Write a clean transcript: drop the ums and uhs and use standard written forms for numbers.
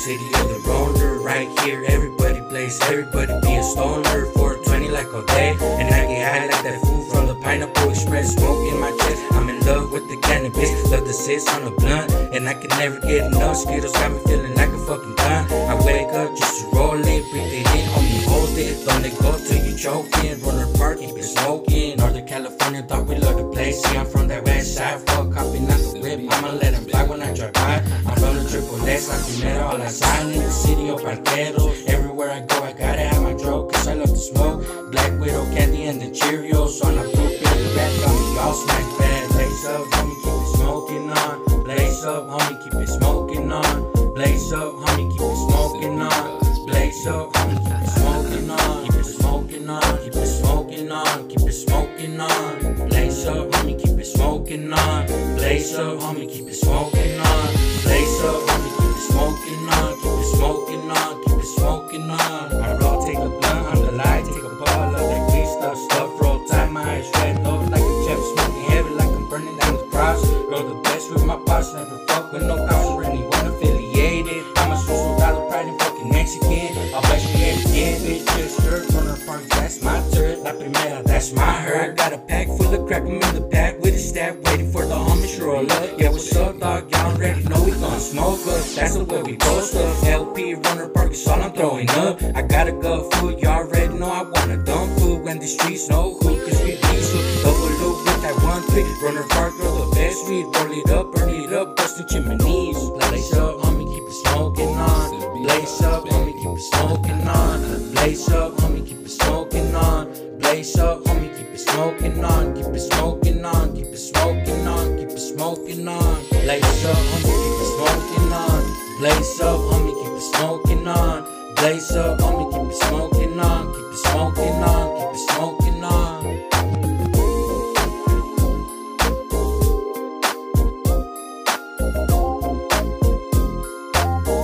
city of the roller. Right here, everybody plays, everybody be a stoner. 420 like all day, and I get high like that fool from the Pineapple Express. Smoke in my chest, I'm in love with the cannabis. Love the sis on the blunt, and I can never get enough. Skittles got me feeling like a fucking gun. I wake up just to roll it, breathe it in, homie, hold it. Don't let go till you choking. Runner Park, keep it smoking. Northern California, dog, we love the place. See, I'm from that west side, fuck hopping out the whip. I'ma let him fly when I drive by. I'm from the Triple S, like Primera, all outside in the city of Parqueros. Everywhere I go, I gotta have my drug, cause I love to smoke. Black Widow candy and the Cheerios on a blue pill, back on me, all smack bad. Blaze up, homie, keep it smoking on. Blaze up, homie, keep it smoking on. Blaze up, homie, keep it smoking on. Blaze up, homie, keep it smoking on. Keep it smoking on, keep it smoking on, keep it smoking on. Blaze up, homie, keep it smoking on. Blaze up, homie, keep it smoking on. Blaze up, homie, keep it smoking on. Keep it smoking on, keep it smoking on. I roll, take a blunt on the light, take a ball of that green stuff, roll tight, my eyes red, low like a jet, smoking heavy like I'm burning down the cross. Roll the best with my boss, never fuck with no cops or anyone affiliated. I'm a social dollar pride and fucking Mexican. I'll bet you again, bitch, just shirt, Runner Park, that's my turret. La Primera, that's my herd. Got a pack full of crack, I'm in the pack with a stab, waiting for the homies to roll up. Yeah, what's up, dog? Y'all already know we gon' smoke up. That's the way we post up. LP, Runner Park is all I'm throwing up. I got a good food, y'all already know I want a dumb food. When the streets know who, cause we be so double loop with that 1-3. Runner Park, girl, the best weed. Roll it up, burn it up, bustin' chimneys. Blaze up, homie, keep it smoking on. Blaze up, homie, keep it smoking on. Blaze up, homie, keep it smoking on. Blaze up, homie, keep it smoking on. Keep it smoking on, keep it smoking on, keep it smoking on. Blaze up, homie, keep it smoking on. Blaze up, homie, keep it smoking on. Blaze up, homie, keep it smoking on. Keep it smoking on.